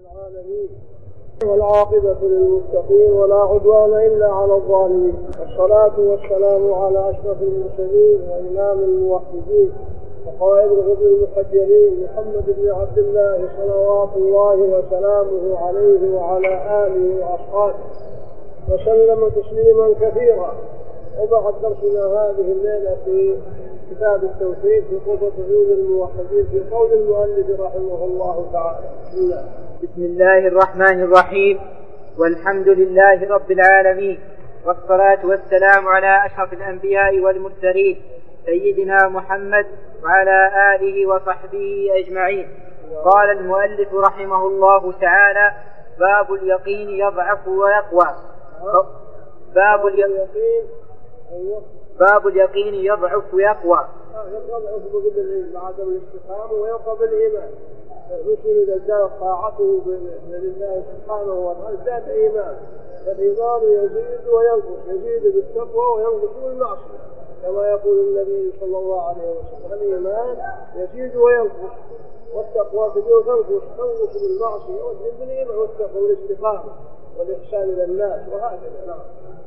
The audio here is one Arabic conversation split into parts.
العالمين والعاقبة للمتقين ولا عدوان إلا على الظالمين، والصلاة والسلام على أشرف المرسلين وإمام الموحدين وقائد الغر المحجلين محمد بن عبد الله صلوات الله وسلامه عليه وعلى آله وأصحابه وسلم تسليما كثيرا. وبعد درسنا هذه الليلة في كتاب التوحيد في قرة عيون الموحدين في قول المؤلف رحمه الله تعالى. بسم الله الرحمن الرحيم، والحمد لله رب العالمين، والصلاة والسلام على أشرف الأنبياء والمرسلين سيدنا محمد وعلى آله وصحبه أجمعين. قال المؤلف رحمه الله تعالى: باب اليقين يضعف ويقوى. باب اليقين يضعف ويقوى. يضعف بعدم الاستقامة ويقوى بالإيمان. المسلم إذا ازداد طاعته لله سبحانه وتعالى ازداد إيمان، فالإيمان يزيد وينقص، يزيد بالتقوى وينقص بالمعصية، كما يقول النبي صلى الله عليه وسلم: الإيمان يزيد وينقص، والتقوى تزيد وتنقص بالمعصية، وتزيد بالإيمان والتقوى والاستقامة والإحسان إلى الناس، وهكذا.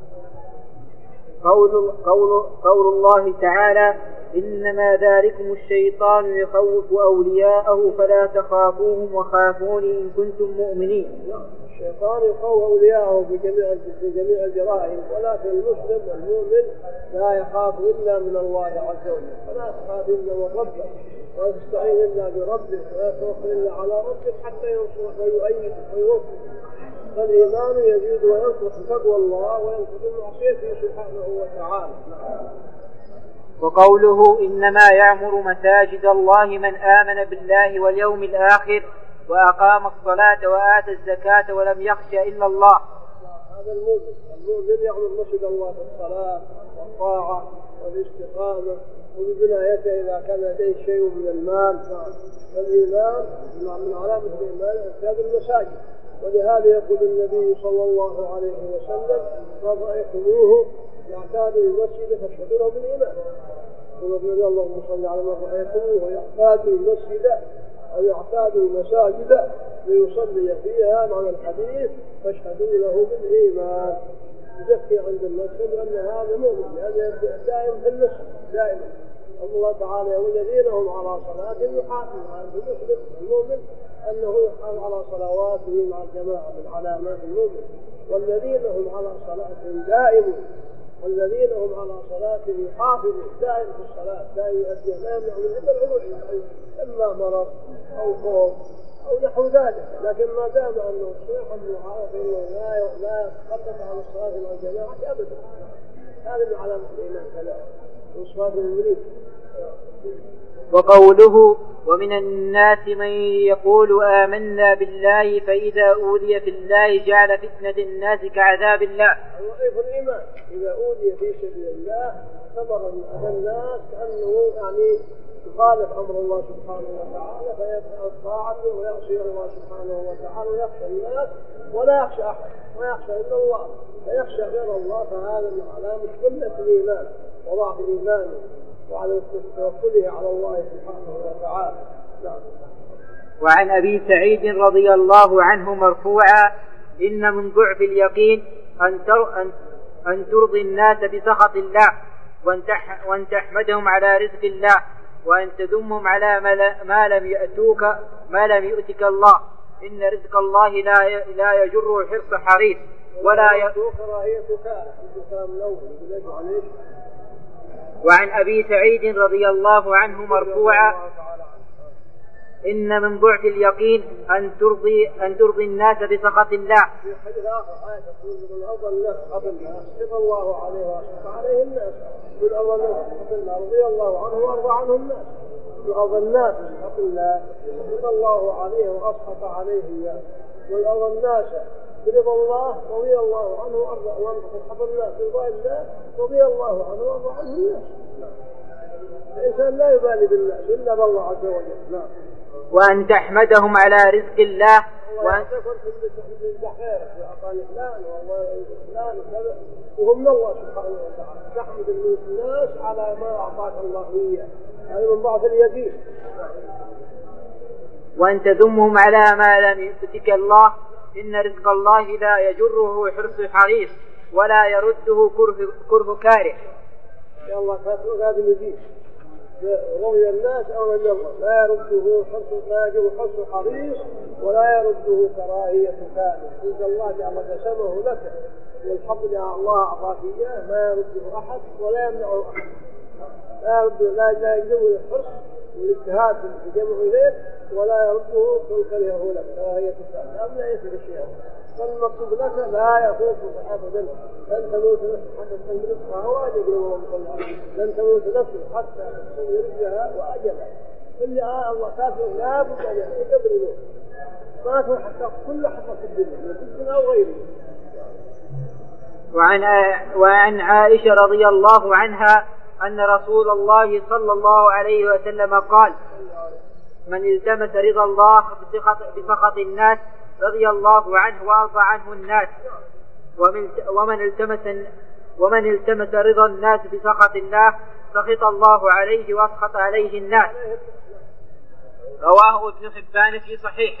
قول الله تعالى: إنما ذلكم الشيطان يخوف أولياءه فلا تخافوهم وخافوني إن كنتم مؤمنين. الشيطان يخوف أولياءه في جميع الجرائم، ولكن المسلم المؤمن لا يخاف إلا من الله عز وجل، فلا تخاف إلا من ربك، ولا تستعين إلا بربك، ولا توكل إلا على ربك حتى ينصرك ويؤيدك ويوفقك. فالإيمان يزيد وينقص بتقوى الله وينقص بمعصيته سبحانه وتعالى. وقوله: إنما يعمر مساجد الله من آمن بالله واليوم الآخر وأقام الصلاة وآتى الزكاة ولم يخش إلا الله. هذا المؤمن يعمر مسجد الله بالصلاة والطاعة والاستقامة وببنايته إذا كان لديه شيء من المال. فالإيمان من علامة الإيمان إرشاد المساجد، ولهذا يقول النبي صلى الله عليه وسلم: من رأيتموه يعتاد المسجد فاشهدوا له بالإيمان. ونقول: اللهم صل على من رأيتموه يعتاد المسجد أو يعتاد المساجد ليصلي فيها، معنى الحديث فاشهدوا له بالإيمان. يزكي عند الناس أن هذا مؤمن، لأنه دائم في النصر دائما. الله تعالى: والذين هم على صلاتهم يحافظون. عند المسلم المؤمن أنه يحافظ على صلواته مع الجماعة من علامات المؤمن. والذين هم على صلاتهم دائمون، والذين هم على صلاتهم يحافظون، دائم في الصلاة، دائم يؤدي، لا يمنع من إلا العروج، إما مرض أو خوف أو نحو ذلك. لكن ما دام أنه صحيح المعارف إنه لا يتخلف عن الصلاة مع الجماعة أبدا، هذا من علامة الإيمان ثلاثة وصفات المؤمنين. وقوله: ومن الناس من يقول آمنا بالله فإذا أوذي في الله جعل فتنة الناس كعذاب الله. ضعيف الإيمان إذا أوذي في سبيل الله ثمر أذى الناس كأنه يخالف أمر الله سبحانه وتعالى، فيفعل طاعته ويعصي الله سبحانه وتعالى ويخشى الناس ولا يخشى أحد ويخشى إلا الله، فيخشى غير الله. فهذا من علامة قلة الإيمان وضعف إيمانه وعلى توكله على الله سبحانه وتعالى. وعن أبي سعيد رضي الله عنه مرفوعا: إن من ضعف اليقين أن ترضي الناس بسخط الله، وأن تحمدهم على رزق الله، وأن تذمهم على ما لم يؤتك الله. إن رزق الله لا يجر حرص حريص ولا وعن أبي سعيد رضي الله عنه مرفوعا: إن من ضعف اليقين أن ترضي الناس بسخط الله. في حديث آخر آية تقول: من أرضى الناس قبل الناس رضي الله عليه وأسخط عليه الناس. من أرضى الناس قبل الناس رضي الله عنه وأرضى عنه الناس. من أرضى الناس قبل الناس رضي الله عليه وأسخط عليه الناس. من أرضى الناس برضا الله رضي الله عنه وأسخط الناس برضا الله رضي الله عنه وأرضى عنه الناس. الإنسان لا يبالي بالناس إلا بالله عز وجل. وأن تحمدهم على رزق الله، وأن تكون في البحيرة في أعطاني فلان والله فلان وكذا، وهم الله سبحانه وتعالى. تحمد الناس على ما أعطاك الله إياه، هذا من ضعف اليقين. وأن تذمهم على ما لم يؤتك الله، إن رزق الله لا يجره حرص حريص ولا يرده كره كاره. يا الله كاتب هذا المجيد رؤيا الناس أو النظر لا يرده حرص حريص ولا يرده كراهية كاره. رزق الله جعل قسمه لك والحق جعل الله أعطاك إياه ما يرده أحد ولا يمنعه أحد. لا يجوز الحرص والاجتهاد في الجمع إليه ولا يرده من كرهه لك كراهية كاره. أم لا يفعل الشيء فالمقصود لك لا يخوفك أبدا. لن تموت نفسك حتى تستنجد رزقها وأجل الله صلى عليه وسلم. لن تموت نفسك حتى تستنجد رزقها وأجلها. كل الله كافر لا بد أن يأتي قبل الموت. ما تكون حتى كل حظة في الدنيا في الدنيا أو غيره. وعن عائشة رضي الله عنها أن رسول الله صلى الله عليه وسلم قال: من التمس رضا الله بسخط الناس رضي الله عنه وأرضى عنه الناس، ومن التمس رضا الناس بسخط الله سخط الله عليه وأسخط عليه الناس. رواه ابن حبان في صحيحه.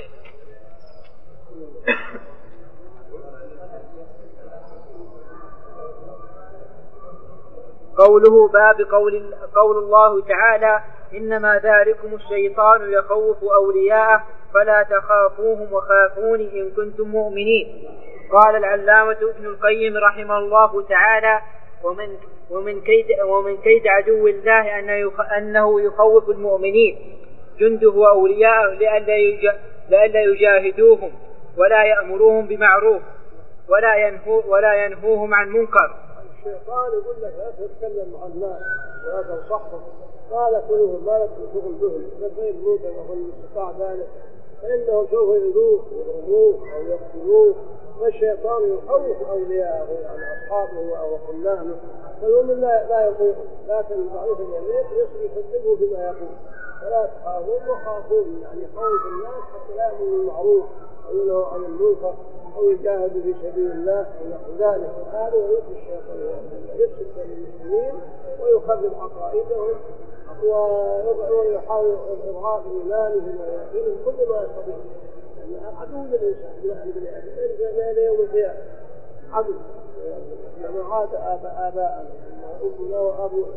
قوله باب قول الله تعالى: إنما ذلكم الشيطان يخوف أولياءه فلا تخافوهم وخافون إن كنتم مؤمنين. قال العلامة ابن القيم رحمه الله تعالى: ومن كيد عدو الله أنه يخوف المؤمنين جنده وأولياءه لئلا يجاهدوهم ولا يأمروهم بمعروف ولا ينهوهم عن منكر. الشيطان يقول لك لا تتكلم مع الناس ولا تنصحهم، قال كلهم ما لكم شغل بهم غير المنكر ومن استطاع ذلك فإنه سوف يؤذوه ويضربوه أو يقتلوه. والشيطان يخوف أولياءه يعني أصحابه أو خلانه، فالمؤمن لا يطيعه، لكن ضعيف اليمين يصدقه بما يقول. فلا تخافون وخافون يعني خوف الناس حتى لا يأمروا بالمعروف أو ينهوا عن المنكر أو يجاهدوا في سبيل الله ونحو ذلك. هذا وليس الشيطان يفسد بين المسلمين ويخرب عقائدهم ويحاول إضعاف إيمانهم ويقينهم كل ما يستطيع. يعني عدو للإنسان إلى يوم القيامة عدو لما عاد آباءنا وأمنا وأبونا.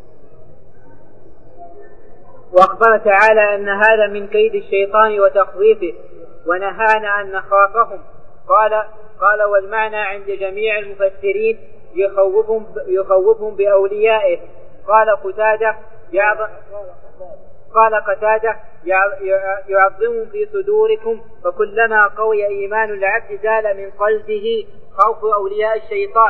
وأخبر تعالى أن هذا من كيد الشيطان وتخويفه ونهانا أن نخافهم. قال والمعنى عند جميع المفسرين يخوفهم بأوليائه. قال قتادة يعظم في صدوركم، فكلما قوي إيمان العبد زال من قلبه خوف أولياء الشيطان،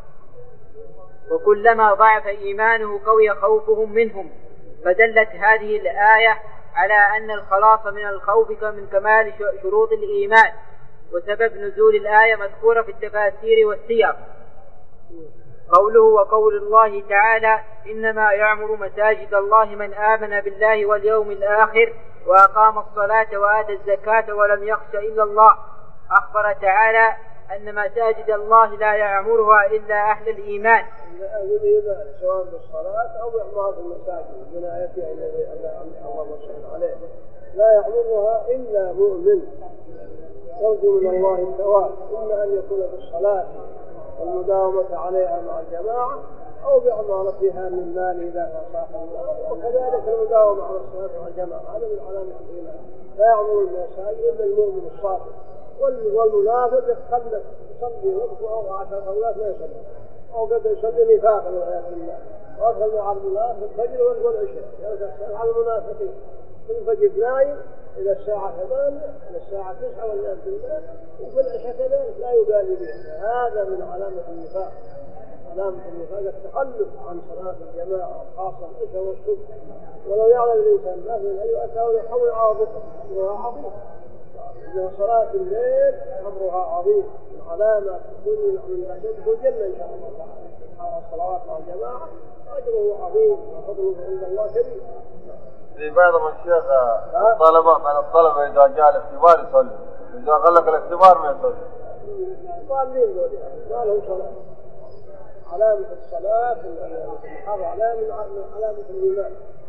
وكلما ضعف إيمانه قوي خوفهم منهم. فدلت هذه الآية على أن الخلاص من الخوف من كمال شروط الإيمان. وسبب نزول الآية مذكورة في التفاسير والسير. قوله وقول الله تعالى: إنما يعمر مساجد الله من آمن بالله واليوم الآخر وأقام الصلاة وآتى الزكاة ولم يخش إلا الله. أخبر تعالى أن مساجد الله لا يعمرها إلا أهل الإيمان، سواء بالصلاة أو بإعمار المساجد من آياتها الله صلى عليه. لا يعمرها إلا مؤمن يرجو من الله الثواب، إما أن يكون بالصلاة والمداومة عليها مع الجماعة أو بعمارتها من مال إذا صاحب الله، وكذلك المداومة على الصلاة والجماعة. هذا من علامة الإيمان. لا يعمر المساجد إلا المؤمن الصادق. والمنافق يتخلف يصلي وقته أو 10 صلوات ما يصلي أو قد يصلي نفاقا والعياذ بالله. وأدخل مع المنافق الفجر والعشاء يرجع على المنافقين في الفجر نايم إلى الساعة 8 إلى الساعة 9 والعياذ بالله، وفي العشاء كذلك لا يبالي بها. هذا من علامة النفاق. علامة النفاق التخلف عن صلاة الجماعة خاصة العشاء والصبح. ولو يعلم الإنسان ما في أي أتاه يحول عاطفة أمرها عظيم. إن صلاة الليل أمرها عظيم من علامة تكون من أشد الجنة إن شاء الله تعالى. الصلوات مع الجماعة أجره عظيم وفضله عند الله كبير. في بعض الشيخ الطلبة إذا جاء الاختبار يصلي، إذا غلق الاختبار ما يصلي. ضالين دول ما لهم صلاة. علامة الصلاة علامة الإيمان.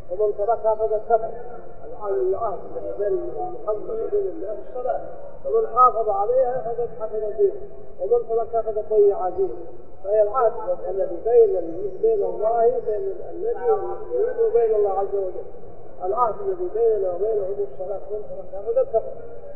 ومن تركها فقد كفر. العهد بين محمد وبين الناس الصلاة، فمن حافظ عليها فقد حفظ دينه، ومن تركها فقد ضيع دينه. فهي العهد الذي بين الله وبين النبي والمسلمين وبين الله عز وجل. العهد الذي بيننا وبينهم الصلاة، ومن تركها فقد كفر.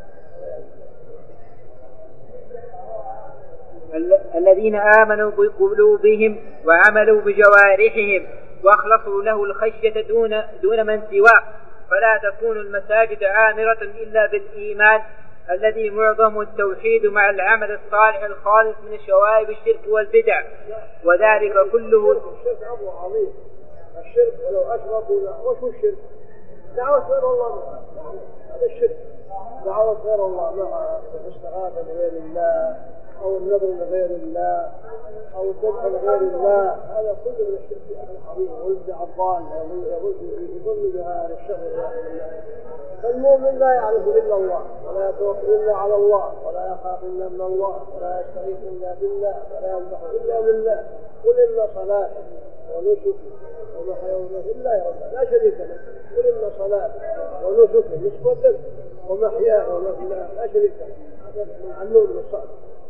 الذين آمنوا بقلوبهم وعملوا بجوارحهم واخلصوا له الخشية دون من سواه، فلا تكون المساجد عامرة إلا بالإيمان الذي معظم التوحيد مع العمل الصالح الخالص من شوائب الشرك والبدع، وذلك كله. الشرك أمر عظيم. الشرك ولو أشركوا، وشو الشرك؟ دعوة غير الله، هذا الشرك. دعوة غير الله مع الاستغاثة بغير الله، أو النذر لغير الله، أو الذبح لغير الله، هذا كله من الشرك العظيم والبدع الضالة يظن بها الشر. فالمؤمن لا يعرف إلا الله، ولا يتوكل إلا على الله، ولا يخاف إلا من الله، ولا يستغيث إلا بالله، ولا يذبح إلا بالله. قل إن صلاتي ونسكي ومحياي ومماتي لله رب العالمين لا شريك له. قل إن صلاتي ونسكي نسبة ومحياي ومماتي لا شريك له. هذا من علوم الصالح.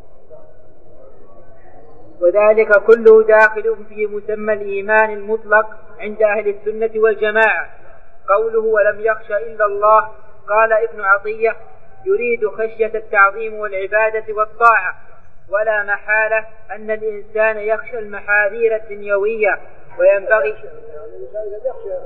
وذلك كله داخل في مسمى الإيمان المطلق عند أهل السنة والجماعة. قوله ولم يخش إلا الله، قال ابن عطية يريد خشية التعظيم والعبادة والطاعة، ولا محالة أن الإنسان يخشى المحاذير الدنيوية، وينبغي الإنسان قد يخشى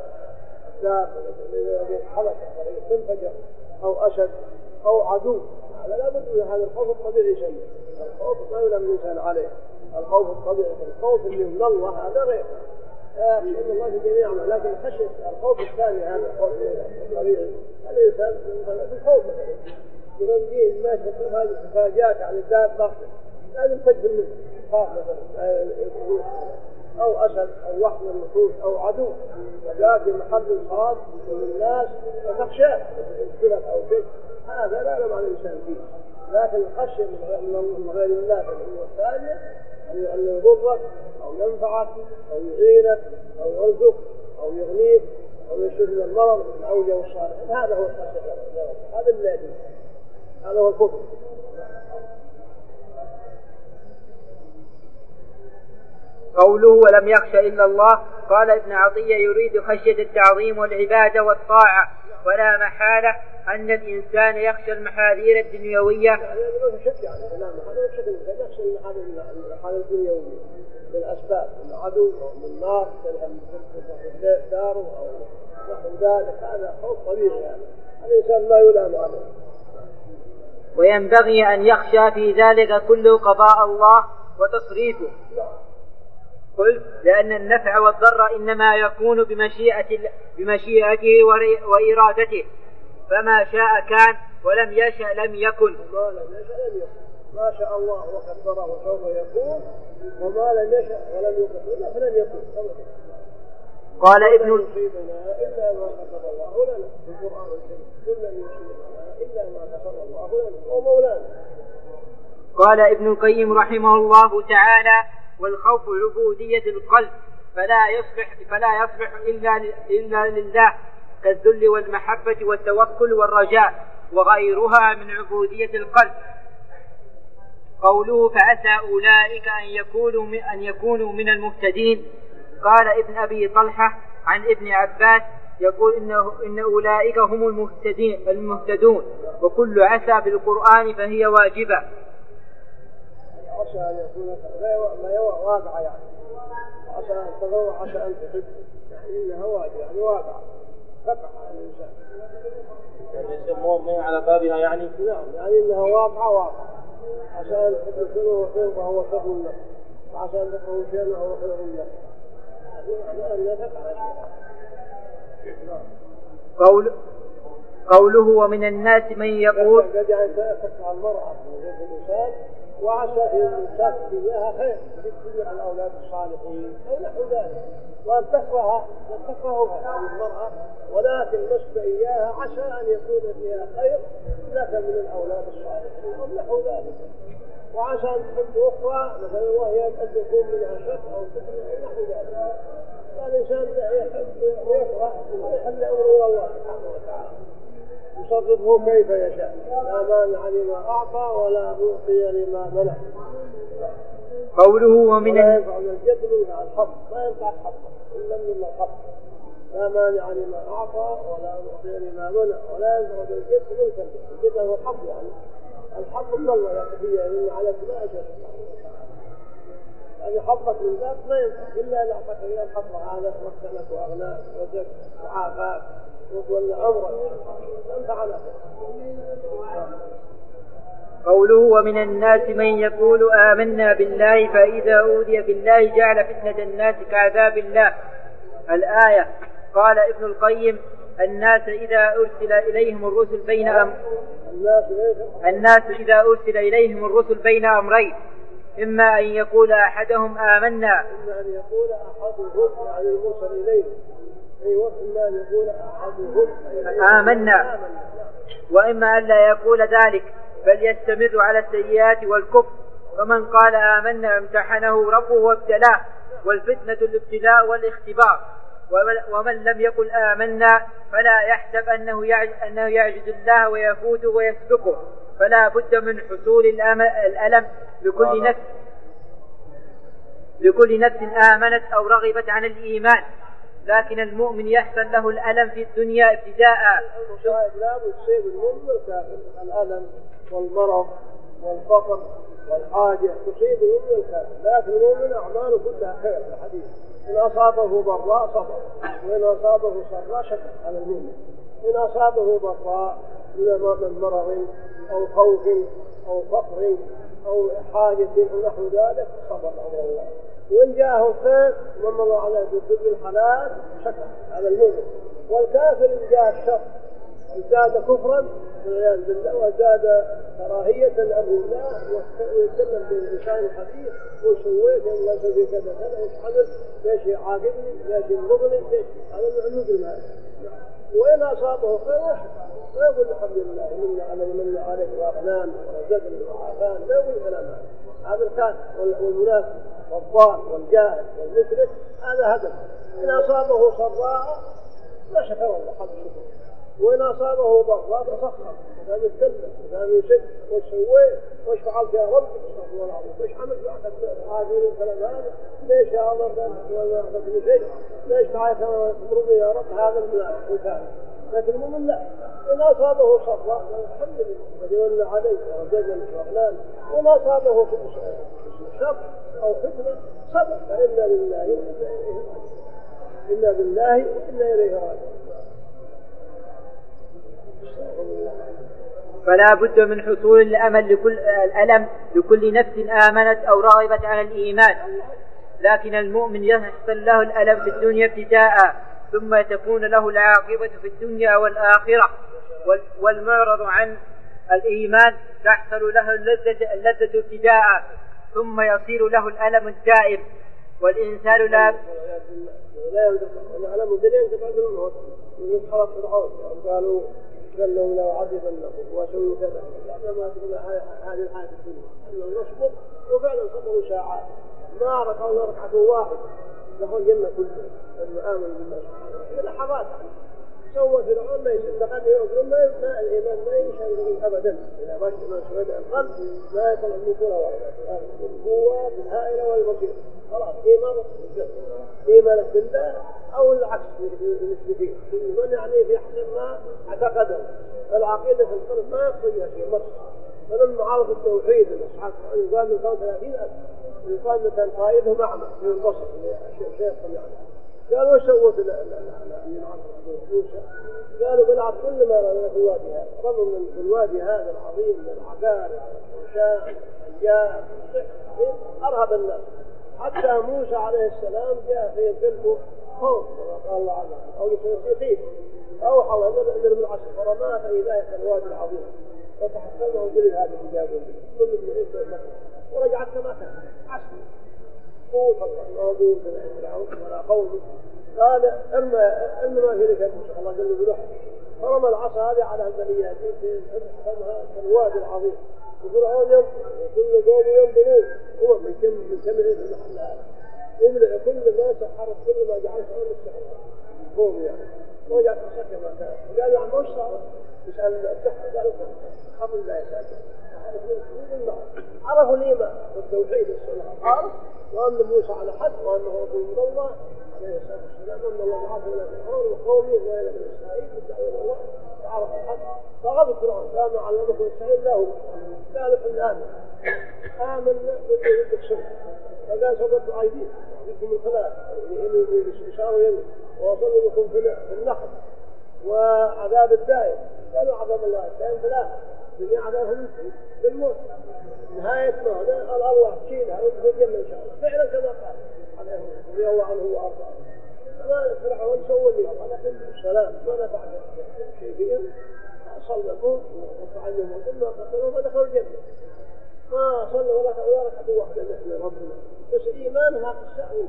حلقة تنفجر أو أسد أو عدو، هذا لا بد من هذا الخوف الطبيعي شيء. الخوف ما يلام الإنسان عليه، الخوف الطبيعي. الخوف اللي من الله هذا غير يخشى الله في جميع، لكن خشية الخوف الثاني هذا الخوف الطبيعي. الإنسان بالخوف يرجيه الماشي تفاجأك عن الدابة لازم تجبر منه، خاف مثلا أو أسد أو وحش من الوحوش أو عدو وجاء في محل خاص من الناس فتخشاه يقتلك أو شيء، هذا لا نعلم عن الإنسان فيه. لكن الخشية من غير الله فالأمور الثانية أن يضرك أو ينفعك أو يعينك أو يرزقك أو يغنيك أو يشفي من المرض من الأولياء والصالحين، هذا هو الخشية. هذا الذي هذا هو الكفر. قوله ولم يخش إلا الله، قال ابن عطية يريد خشية التعظيم والعبادة والطاعة، ولا محالة أن الإنسان يخشى المحاذير الدنيوية. يخشى المحاذير الدنيوية بالأسباب، من عدو أو من نار من داره أو نحو ذلك، هذا خوف طبيعي. يعني الإنسان لا يلام عليه. وينبغي أن يخشى في ذلك كل قضاء الله وتصريفه. قلت لأن النفع والضر إنما يكون بمشيئته وإرادته، فما شاء كان ولم يشأ لم يكن. ما شاء الله وقدره وسوف يكون، وما لم يشأ ولم يكن فلن يكون. قال ابن إلا ما كتب الله لنا في القرآن الكريم، كل لن يصيبنا إلا ما كتب الله لنا ومولانا. قال ابن القيم رحمه الله تعالى والخوف عبودية القلب، فلا يصلح إلا لله، كالذل والمحبة والتوكل والرجاء وغيرها من عبودية القلب. قوله فعسى أولئك أن يكونوا من المهتدين، قال ابن أبي طلحة عن ابن عباس يقول إن أولئك هم المهتدون، وكل عسى في القرآن فهي واجبة. عسى أن يكون لا واقع، يعني عسى أن تضر عسى أن تحب، يعني إنها واقع يعني واقع تقع على الإنسان، يعني يسمون على بابها يعني. نعم، يعني إنها واقع عسى أن تحب شيئا وهو شر لك، وعسى أن تكره شيئا وهو خير لك، يعني أنها تقع. قوله ومن الناس من يقول يعني تقع المرأة من جنس الإنسان، وعسى إن تأتي إياها خير تجد الأولاد الصالحين أو نحو ذلك، وأن تكرهها هذه المرأة، ولكن لست إياها عسى أن يكون فيها خير لك من الأولاد الصالحين أو نحو ذلك. وعسى أن تحب أخرى مثلا وهي قد يكون منها شك أو فتنة أو نحو ذلك. فالإنسان يحب ويكره ويخلي أمره إلى الله سبحانه وتعالى يصرفه كيف يشاء، لا مانع لما أعطى ولا معطي لما منع. قوله ومن لا ينفع الجد منها الحظ، ما ينفع الحظ إلا من الحظ، لا مانع لما أعطى ولا معطي لما منع، ولا ينفع الجد منك الجد هو الحظ، يعني الحظ من الله يقضيه من على ما أجل، يعني حظك من ذاك ما ينفع إلا أن أعطاك إلى الحظ هذا وكلك وأغناك وزك وعافاك وتولى أمرك ينفع لك. قوله ومن الناس من يقول آمنا بالله فإذا أوذي بالله جعل فتنة الناس كعذاب الله. الآية. قال ابن القيم الناس إذا أرسل إليهم الرسل بين أمرين، إما أن يقول أحدهم آمنا، إما أن يقول أحدهم يعني المرسل إليه، أيوة، إما أن يقول أحدهم آمنا، وإما أن لا يقول ذلك بل يستمر على السيئات والكفر. فمن قال آمنا امتحنه ربه وابتلاه، والفتنة الابتلاء والاختبار. ومن لم يقل آمنا فلا يحسب أنه يعجز الله ويفوته ويسبقه، فلا بد من حصول الألم لكل نفس آمنت أو رغبت عن الإيمان، لكن المؤمن يحصل له الألم في الدنيا ابتداء. لا يصيب المؤمن الكافر الألم والمرض والفقر والحاجة تصيب المؤمن الكافر، لكن المؤمن أعماله كلها خير. الحديث إن أصابه ضراء صبر، وإن أصابه سراء شكر على المؤمن. إن أصابه ضراء من مرض أو خوف أو فقر أو حاجة أو نحو ذلك صبر على الله. وإن جاءه خير ومن على ذكر الحلال شكر على المؤمن. والكافر إن جاء الشر وزاد كفرا والعياذ بالله وزاد كراهية لأمر الله ويتكلم باللسان الخبيث ويسويك إن الله يسوي كذا كذا وش حدث ليش يعاقبني ليش ينظرني ليش هذا المجرم هذا. وإن أصابه خير ويقول الحمد لله من عليك وأغنان ورزقني وعافان، لا يقول كلام هذا الكافر والمنافق والضال والجاهل والمشرك هذا هدف. إن أصابه سراء لا شكر الله حق الشكر، وإن أصابه ضراء فسخر وكان يتكلم وكان يشك وش سويت وش فعلت يا رب وش عملت بعد عادين الكلام هذا ليش يا الله ولا أعطتني شيء ليش تعالى تمرضي يا رب هذا المنافق وكان. لكن المؤمن لا، إن أصابه صراء الحمد لله وجعلنا عليه ورزقنا وأغنانا، وإن أصابه شر أو فتنة صبر فإنا لله وإنا إليه راجعون. فلا بد من حصول الألم لكل نفس آمنت أو رغبت عن الإيمان، لكن المؤمن يحصل له الألم في الدنيا ابتداء، ثم تكون له العاقبة في الدنيا والآخرة. والمعرض عن الإيمان تحصل له اللذة ابتداء، ثم يصير له الألم الدائم. والإنسان لا الألم الدائم تبعد الموت من حرق فرعون قالوا لهم لو عذبنكم وسووا كذا، لأن ما تقول هذه الحياة الدنيا أن نصبر، وفعلا صبروا ساعات ما ركعوا ركعة واحد دخل الجنة كله لما آمنوا بالله سبحانه وتعالى. لحظات سوى فرعون ما يصير دخل يوم ما الإيمان ما يشعر أبدا إذا ما سوى القلب ما يطلع من كل القوة الهائلة والبصيرة خلاص إيمان بالله أو العكس المشركين من يعني في حسن ما اعتقد العقيدة في القلب ما يقصد شيء مصر. فلما عرفوا التوحيد الأصحاب يقال من كان 30,000 يقال مثلا قائدهم أعمى في البصر شيخ يعني قالوا وش سووا في موسى؟ قالوا بلعب كل ما لنا في الوادي هذا، رغم من الوادي هذا العظيم من العقارب والشام والأيام أرهب الناس، حتى موسى عليه السلام جاء في قلبه خوف كما قال الله عنه أو يخيف أوحى أمر بالعصر فرماه فإذا في الوادي العظيم وتحصلنا وجلد هذا الحجاب كل من عيسى المكة ورجعت كما كان عسل قوة الموضوع من فرعون ولا قوم. قال ارمى ما في لك موسى الله جل وعلا فرمى العصا هذه على البليات في الوادي العظيم وفرعون ينظر وكل قوم ينظرون هو من كم عيسى المحل هذا يملأ كل ما سحرت كل ما جعلت عن السحر قوم يعني وجاءت السكة ما كان قال له مش صار يسأل السحر قالوا قبل لا يسأل عرفوا الإيمان والتوحيد والصلاة عرف وأن موسى على حد وأنه رسول من الله عليه الصلاة والسلام أن الله بعثه إلى فرعون وقومه وإلى بني إسرائيل بالدعوة الله وعرف الحد فغضب فرعون كانوا علمكم السعيد له قالوا إحنا آمنا والذي يدك سنة فقال سببت أيديكم يدكم الخلاف يمين يشاروا يمين ووصلوا لكم في النخل وعذاب الدائم قالوا عذاب الله الدائم ثلاثة الدنيا عذابهم بالموت نهاية ما هذا الأرواح تشيلها وتدخل الجنة إن شاء الله فعلا كما قال عليه رضي الله عنه وأرضاه ما فرعون سوى لي ولكن السلام ما نفع شيء فيهم صلبوا وفعلهم ثم قتلوا فدخلوا الجنة ما صلوا ولا ركعة واحدة مثل ربنا بس إيمان هذا الشأن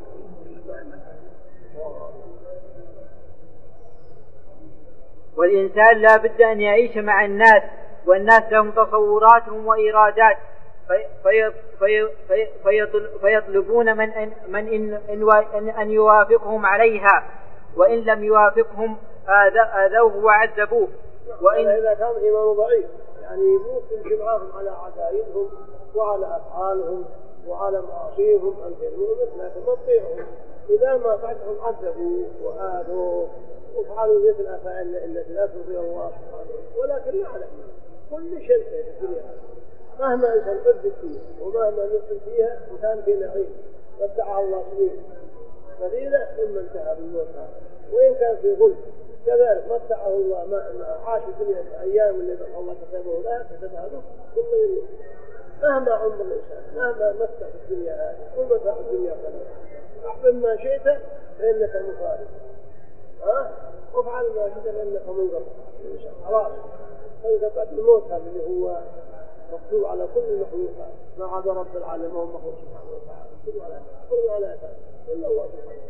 والإنسان لا بد أن يعيش مع الناس والناس لهم تصوراتهم وإرادات فيطلبون أن يوافقهم عليها وإن لم يوافقهم آذوه وعذبوه وإن إذا كان إيمان ضعيف يعني ممكن جمعهم على عدائدهم وعلى أفعالهم وعلى معاصيهم أن يكونوا لكن ما تطيعهم إذا ما فعلهم عذبوا وآذوا وفعلوا ذات الأفعال التي لا ترضي الله سبحانه ولكن يعلم كل شيء في الدنيا مهما إنسان بدل فيها ومهما نفسه فيها إنسان في نعيم متعها الله سنين قليلة ثم انتهى بالموت وإن كان في غلب كذلك متعه الله ما عاش الدنيا في أيام اللي الله كتبه لها كتبها له ثم يموت مهما عمر الإنسان مهما متع في الدنيا هذه كل متع الدنيا قليلا أحبب ما شئت فإنك مخالف وافعل ما شئت فإنك منقطع خلاص انقطعت الموت هذا اللي هو مكتوب على كل المخلوقات ما عدا رب العالمين وهو مخلوق سبحانه وتعالى كل على ذلك إلا الله سبحانه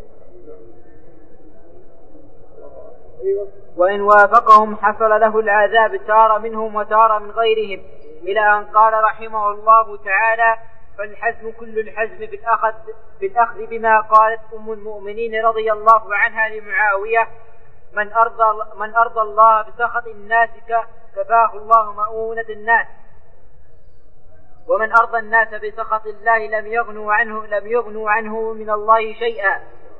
وتعالى. وإن وافقهم حصل له العذاب تار منهم وتار من غيرهم إلى أن قال رحمه الله تعالى فالحزم كل الحزم بالأخذ بما قالت أم المؤمنين رضي الله عنها لمعاوية من أرضى الله بسخط الناس كفاه الله مؤونة الناس ومن أرضى الناس بسخط الله لم يغنوا عنه من الله شيئا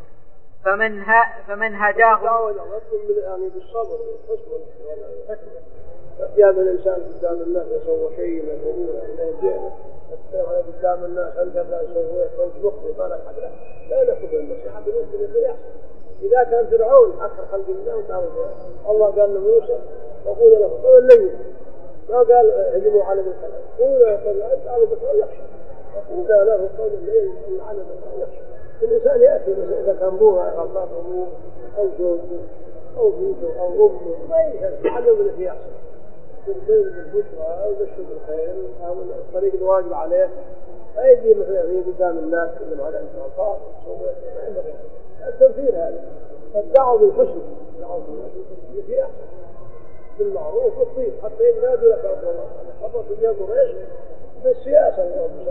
فمن هداه يعني بالصبر والحسن والحكمة جاب الإنسان قدام الناس يسوي شيء من الأمور إنه جهله قدام الناس أنت لا يسوي فوج مخطئ ما لك حد لا نكتب النصيحة بالنسبة للرياح إذا كان فرعون أكثر خلق الله وتعالى الله قال لموسى وقول له قل لي ما قال هجموا على بالكلام قول له أنت على بالكلام يخشى وقول له قول الليل على بالكلام يخشى الإنسان يأتي إذا كان بوها غلطات أمور أو زوجه أو بيته أو أمه ما يشهد علم اللي فيه أحسن بالبيت بالبشرى أو بالشر بالخير أو الطريق الواجب عليه ما يجي مثلا قدام الناس كلهم هذا انتصار ما ينبغي التنفير هذا فالدعوة بالحسن دعوة اللي فيه أحسن بالمعروف والطيب حتى ينادوا لك أبو الله خطط اليوم قريش بالسياسة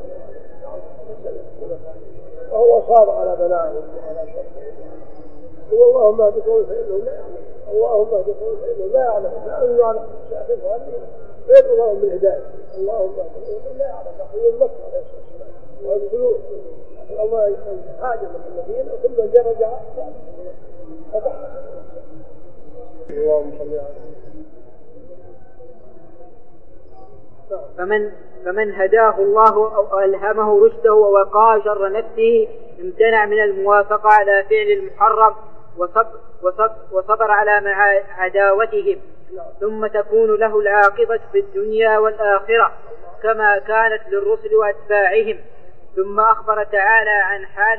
وهو صار على بلاءه وعلى شر واللهم اهدكم فإنه لا يعلم اللهم اهدكم فإنه لا يعلم لأنه يعلم شاكر هذه غير الله من الهداية اللهم اهدكم فإنه لا يعلم يقول مكة عليه الصلاة والسلام ويرسلون الله يكون حاجة من المدينة ثم رجع فتح اللهم صل على فمن هداه الله أو ألهمه رشده ووقاه شر نفسه امتنع من الموافقة على فعل المحرم وصبر على عداوتهم ثم تكون له العاقبة في الدنيا والآخرة كما كانت للرسل وأتباعهم. ثم أخبر تعالى عن حال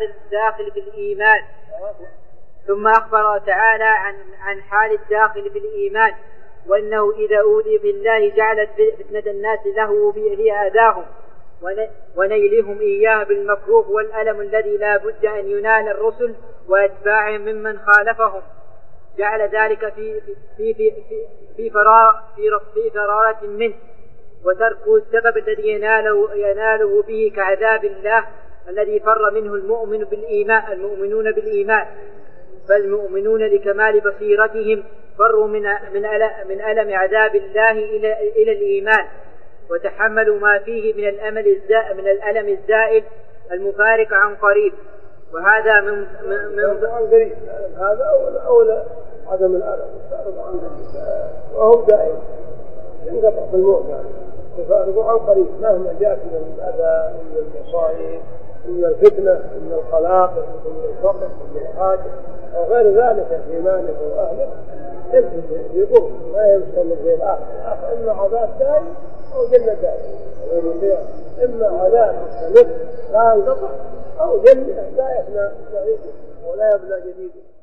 الداخل في الإيمان وأنه إذا أوذي بالله جعلت فتنة الناس له هي أذاهم ونيلهم إياه بالمكروه والألم الذي لا بد أن ينال الرسل وأتباعهم ممن خالفهم. جعل ذلك في فرارة منه وترك السبب الذي يناله به كعذاب الله الذي فر منه المؤمنون بالإيمان، فالمؤمنون لكمال بصيرتهم فروا من ألم عذاب الله إلى الإيمان، وتحملوا ما فيه من الألم الزائد المفارق عن قريب. وهذا من عن قريب، هذا أولى عدم الألم عن قريب، وهم دائما ينقطع في الموت يفارقوا عن قريب مهما جاءت من الأذى من المصائب من الفتنة من القلاقل من الفقر من الحاجة أو غير ذلك في مالك وأهلك يقول ما يمستمر في الآخر إما عذاب دائم أو جنة دائم، إما عذاب مستمر لا ينقطع أو جنة لا يفنى ولا يبنى جديد.